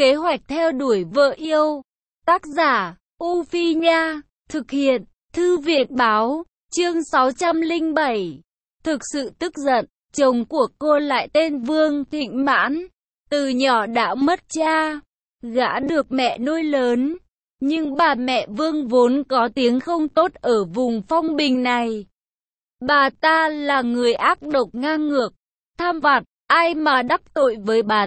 Kế hoạch theo đuổi vợ yêu. Tác giả, U Phi Nha. Thực hiện, Thư viện Báo. Chương 607. Thực sự tức giận, chồng của cô lại tên Vương Thịnh Mãn. Từ nhỏ đã mất cha, gã được mẹ nuôi lớn. Nhưng bà mẹ Vương vốn có tiếng không tốt ở vùng Phong Bình này. Bà ta là người ác độc ngang ngược, tham vặt, ai mà đắc tội với bà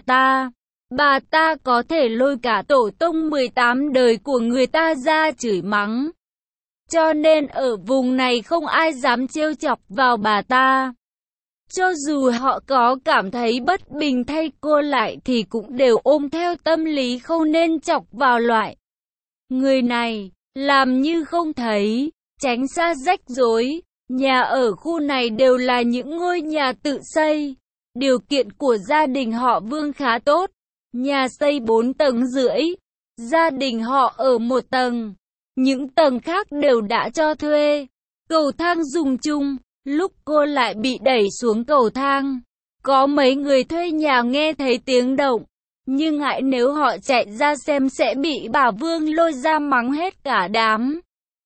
ta có thể lôi cả tổ tông 18 đời của người ta ra chửi mắng. Cho nên ở vùng này không ai dám trêu chọc vào bà ta. Cho dù họ có cảm thấy bất bình thay cô lại thì cũng đều ôm theo tâm lý không nên chọc vào loại người này, làm như không thấy, tránh xa rắc rối. Nhà ở khu này đều là những ngôi nhà tự xây. Điều kiện của gia đình họ Vương khá tốt. Nhà xây 4 tầng rưỡi. Gia đình họ ở 1 tầng. Những tầng khác đều đã cho thuê. Cầu thang dùng chung. Lúc cô lại bị đẩy xuống cầu thang, có mấy người thuê nhà nghe thấy tiếng động, nhưng ngại nếu họ chạy ra xem sẽ bị bà Vương lôi ra mắng hết cả đám.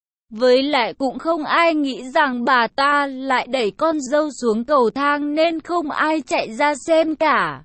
Với lại cũng không ai nghĩ rằng bà ta lại đẩy con dâu xuống cầu thang nên không ai chạy ra xem cả.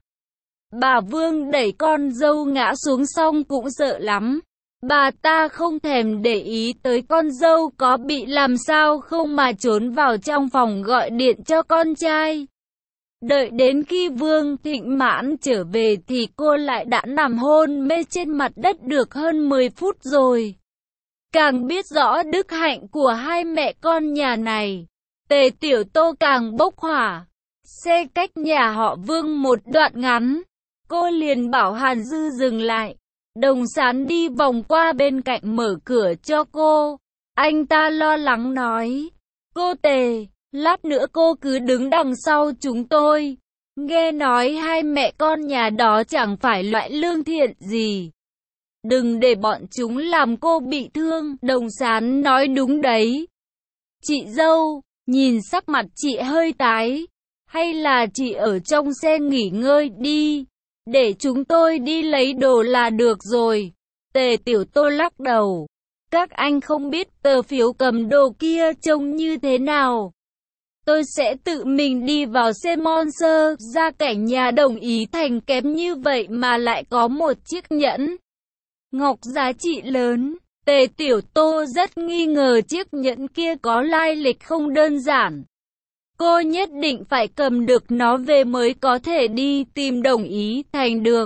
Bà Vương đẩy con dâu ngã xuống xong cũng sợ lắm. Bà ta không thèm để ý tới con dâu có bị làm sao không mà trốn vào trong phòng gọi điện cho con trai. Đợi đến khi Vương Thịnh Mãn trở về thì cô lại đã nằm hôn mê trên mặt đất được hơn 10 phút rồi. Càng biết rõ đức hạnh của hai mẹ con nhà này, Tề Tiểu Tô càng bốc hỏa. Xe cách nhà họ Vương một đoạn ngắn, cô liền bảo Hàn Dư dừng lại. Đồng Sán đi vòng qua bên cạnh mở cửa cho cô. Anh ta lo lắng nói, cô Tề, lát nữa cô cứ đứng đằng sau chúng tôi. Nghe nói hai mẹ con nhà đó chẳng phải loại lương thiện gì. Đừng để bọn chúng làm cô bị thương. Đồng Sán nói đúng đấy. Chị dâu, nhìn sắc mặt chị hơi tái. Hay là chị ở trong xe nghỉ ngơi đi. Để chúng tôi đi lấy đồ là được rồi. Tề Tiểu Tô lắc đầu. Các anh không biết tờ phiếu cầm đồ kia trông như thế nào. Tôi sẽ tự mình đi vào xe Monster. Gia cảnh nhà Đồng Ý Thành kém như vậy mà lại có một chiếc nhẫn ngọc giá trị lớn. Tề Tiểu Tô rất nghi ngờ chiếc nhẫn kia có lai lịch không đơn giản. Cô nhất định phải cầm được nó về mới có thể đi tìm Đồng Ý Thành được.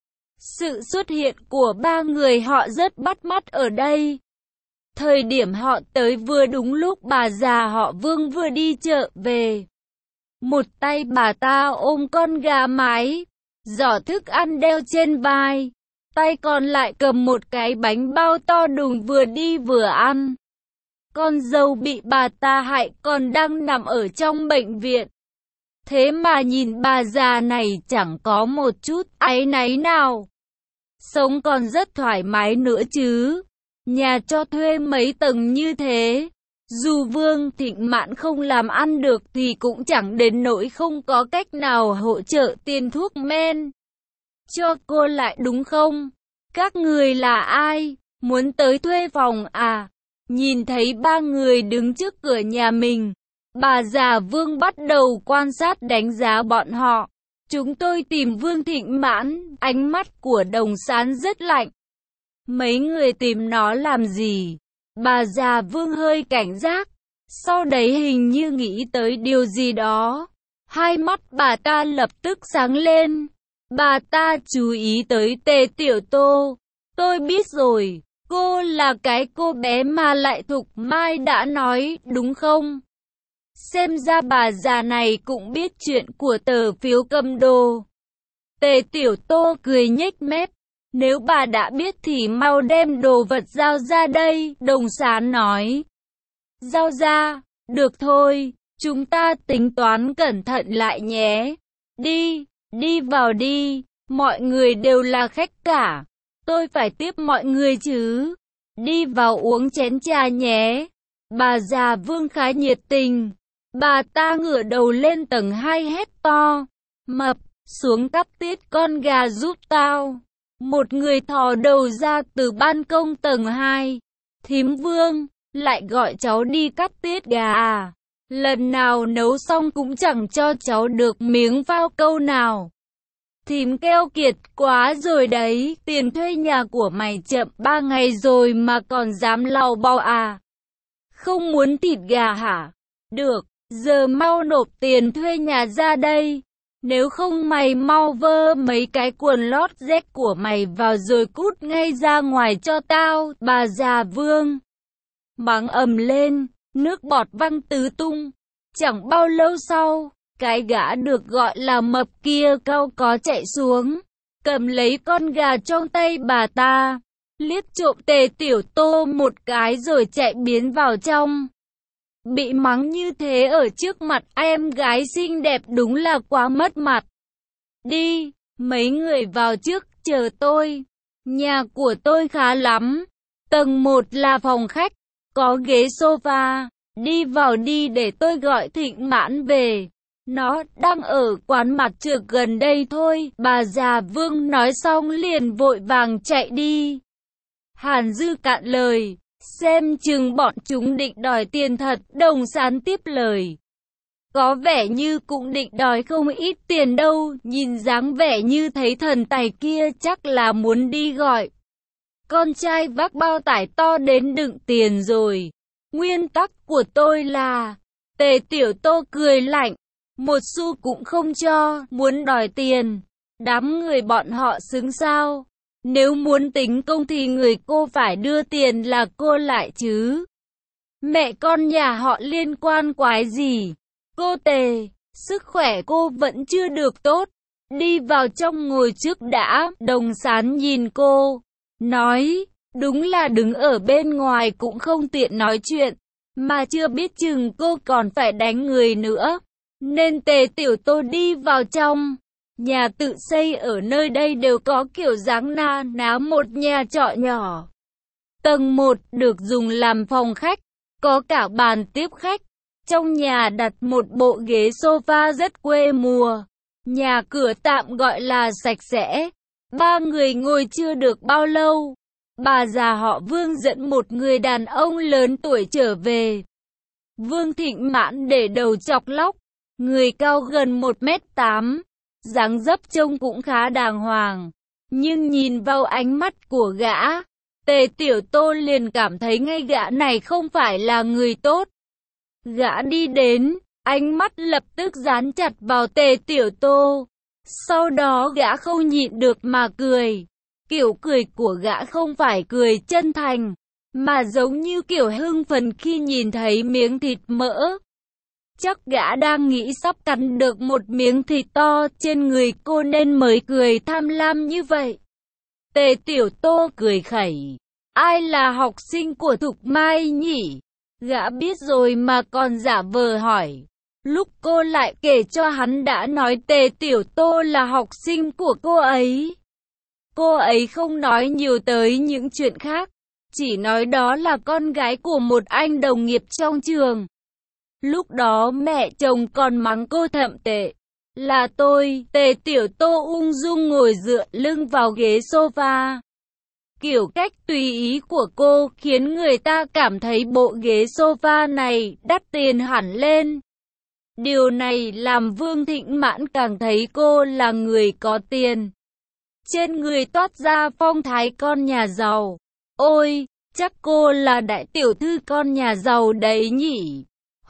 Sự xuất hiện của ba người họ rất bắt mắt ở đây. Thời điểm họ tới vừa đúng lúc bà già họ Vương vừa đi chợ về. Một tay bà ta ôm con gà mái, giỏ thức ăn đeo trên vai. Tay còn lại cầm một cái bánh bao to đùng vừa đi vừa ăn. Con dâu bị bà ta hại còn đang nằm ở trong bệnh viện. Thế mà nhìn bà già này chẳng có một chút áy náy nào. Sống còn rất thoải mái nữa chứ. Nhà cho thuê mấy tầng như thế. Dù Vương Thịnh Mãn không làm ăn được thì cũng chẳng đến nỗi không có cách nào hỗ trợ tiền thuốc men cho cô lại đúng không? Các người là ai? Muốn tới thuê phòng à? Nhìn thấy ba người đứng trước cửa nhà mình, bà già Vương bắt đầu quan sát đánh giá bọn họ. Chúng tôi tìm Vương Thịnh Mãn. Ánh mắt của Đồng Sán rất lạnh. Mấy người tìm nó làm gì? Bà già Vương hơi cảnh giác. Sau đấy hình như nghĩ tới điều gì đó. Hai mắt bà ta lập tức sáng lên. Bà ta chú ý tới Tề Tiểu Tô. Tôi biết rồi. Cô là cái cô bé mà lại Thục Mai đã nói, đúng không? Xem ra bà già này cũng biết chuyện của tờ phiếu cầm đồ. Tề Tiểu Tô cười nhếch mép. Nếu bà đã biết thì mau đem đồ vật giao ra đây, Đồng Sán nói. Giao ra, được thôi, chúng ta tính toán cẩn thận lại nhé. Đi vào đi, mọi người đều là khách cả. Tôi phải tiếp mọi người chứ. Đi vào uống chén trà nhé. Bà già Vương khá nhiệt tình. Bà ta ngửa đầu lên tầng 2 hét to. Mập, xuống cắp tiết con gà giúp tao. Một người thò đầu ra từ ban công tầng 2. Thím Vương, lại gọi cháu đi cắt tiết gà à? Lần nào nấu xong cũng chẳng cho cháu được miếng phao câu nào. Thím keo kiệt quá rồi đấy, tiền thuê nhà của mày chậm 3 ngày rồi mà còn dám lau bao à? Không muốn thịt gà hả? Được, giờ mau nộp tiền thuê nhà ra đây. Nếu không mày mau vơ mấy cái quần lót rách của mày vào rồi cút ngay ra ngoài cho tao, bà già Vương. Mắng ầm lên, nước bọt văng tứ tung. Chẳng bao lâu sau, cái gã được gọi là mập kia cau có chạy xuống, cầm lấy con gà trong tay bà ta, liếc trộm Tề Tiểu Tô một cái rồi chạy biến vào trong. Bị mắng như thế ở trước mặt em gái xinh đẹp đúng là quá mất mặt. Đi, mấy người vào trước, chờ tôi. Nhà của tôi khá lắm. Tầng 1 là phòng khách, có ghế sofa. Đi vào đi để tôi gọi Thịnh Mãn về. Nó đang ở quán mặt trược gần đây thôi. Bà già Vương nói xong liền vội vàng chạy đi. Hàn Dư cạn lời. Xem chừng bọn chúng định đòi tiền thật. Đồng Sán tiếp lời. Có vẻ như cũng định đòi không ít tiền đâu. Nhìn dáng vẻ như thấy thần tài kia chắc là muốn đi gọi con trai vác bao tải to đến đựng tiền rồi. Nguyên tắc của tôi là... Tề Tiểu Tô cười lạnh. Một xu cũng không cho, muốn đòi tiền. Đám người bọn họ xứng sao? Nếu muốn tính công thì người cô phải đưa tiền là cô lại chứ. Mẹ con nhà họ liên quan quái gì? Cô Tề, sức khỏe cô vẫn chưa được tốt. Đi vào trong ngồi trước đã. Đồng Sán nhìn cô, nói, đúng là đứng ở bên ngoài cũng không tiện nói chuyện. Mà chưa biết chừng cô còn phải đánh người nữa. Nên Tề Tiểu Tô đi vào trong. Nhà tự xây ở nơi đây đều có kiểu dáng na ná một nhà trọ nhỏ. Tầng 1 được dùng làm phòng khách, có cả bàn tiếp khách. Trong nhà đặt một bộ ghế sofa rất quê mùa. Nhà cửa tạm gọi là sạch sẽ. 3 người ngồi chưa được bao lâu. Bà già họ Vương dẫn một người đàn ông lớn tuổi trở về. Vương Thịnh Mãn để đầu chọc lóc, người cao gần 1m8, dáng dấp trông cũng khá đàng hoàng. Nhưng nhìn vào ánh mắt của gã, Tề Tiểu Tô liền cảm thấy ngay gã này không phải là người tốt. Gã đi đến, ánh mắt lập tức dán chặt vào Tề Tiểu Tô. Sau đó gã không nhịn được mà cười. Kiểu cười của gã không phải cười chân thành, mà giống như kiểu hưng phấn khi nhìn thấy miếng thịt mỡ. Chắc gã đang nghĩ sắp cắn được một miếng thịt to trên người cô nên mới cười tham lam như vậy. Tề Tiểu Tô cười khẩy. Ai là học sinh của Thục Mai nhỉ? Gã biết rồi mà còn giả vờ hỏi. Lúc cô lại kể cho hắn đã nói Tề Tiểu Tô là học sinh của cô ấy. Cô ấy không nói nhiều tới những chuyện khác, chỉ nói đó là con gái của một anh đồng nghiệp trong trường. Lúc đó mẹ chồng còn mắng cô thậm tệ. Là tôi, Tề Tiểu Tô ung dung ngồi dựa lưng vào ghế sofa. Kiểu cách tùy ý của cô khiến người ta cảm thấy bộ ghế sofa này đắt tiền hẳn lên. Điều này làm Vương Thịnh Mãn càng thấy cô là người có tiền. Trên người toát ra phong thái con nhà giàu. Ôi, chắc cô là đại tiểu thư con nhà giàu đấy nhỉ?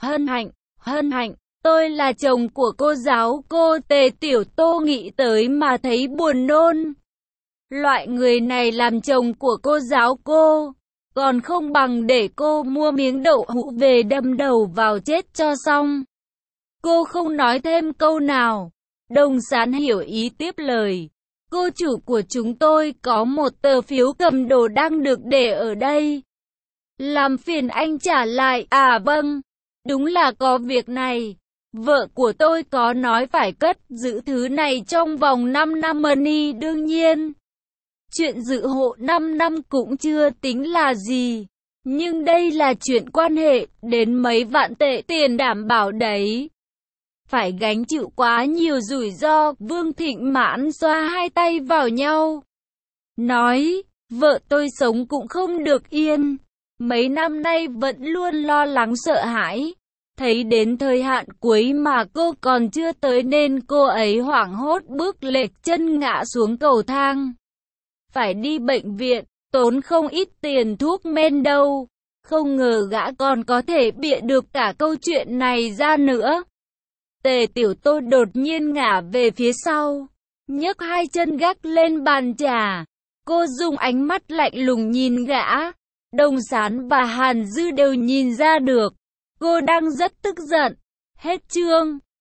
Hân hạnh, tôi là chồng của cô giáo cô. Tề Tiểu Tô nghĩ tới mà thấy buồn nôn. Loại người này làm chồng của cô giáo cô, còn không bằng để cô mua miếng đậu hũ về đâm đầu vào chết cho xong. Cô không nói thêm câu nào. Đồng Sán hiểu ý tiếp lời. Cô chủ của chúng tôi có một tờ phiếu cầm đồ đang được để ở đây. Làm phiền anh trả lại. À vâng, đúng là có việc này. Vợ của tôi có nói phải cất giữ thứ này trong vòng 5 năm money đương nhiên. Chuyện giữ hộ 5 năm cũng chưa tính là gì. Nhưng đây là chuyện quan hệ đến mấy vạn tệ tiền đảm bảo đấy. Phải gánh chịu quá nhiều rủi ro. Vương Thịnh Mãn xoa hai tay vào nhau. nói, vợ tôi sống cũng không được yên. Mấy năm nay vẫn luôn lo lắng sợ hãi. Thấy đến thời hạn cuối mà cô còn chưa tới nên cô ấy hoảng hốt bước lệch chân ngã xuống cầu thang. Phải đi bệnh viện, tốn không ít tiền thuốc men đâu. Không ngờ gã còn có thể bịa được cả câu chuyện này ra nữa. Tề Tiểu Tô đột nhiên ngả về phía sau, nhấc hai chân gác lên bàn trà. Cô dùng ánh mắt lạnh lùng nhìn gã. Đồng Sán và Hàn Dư đều nhìn ra được cô đang rất tức giận. Hết chương.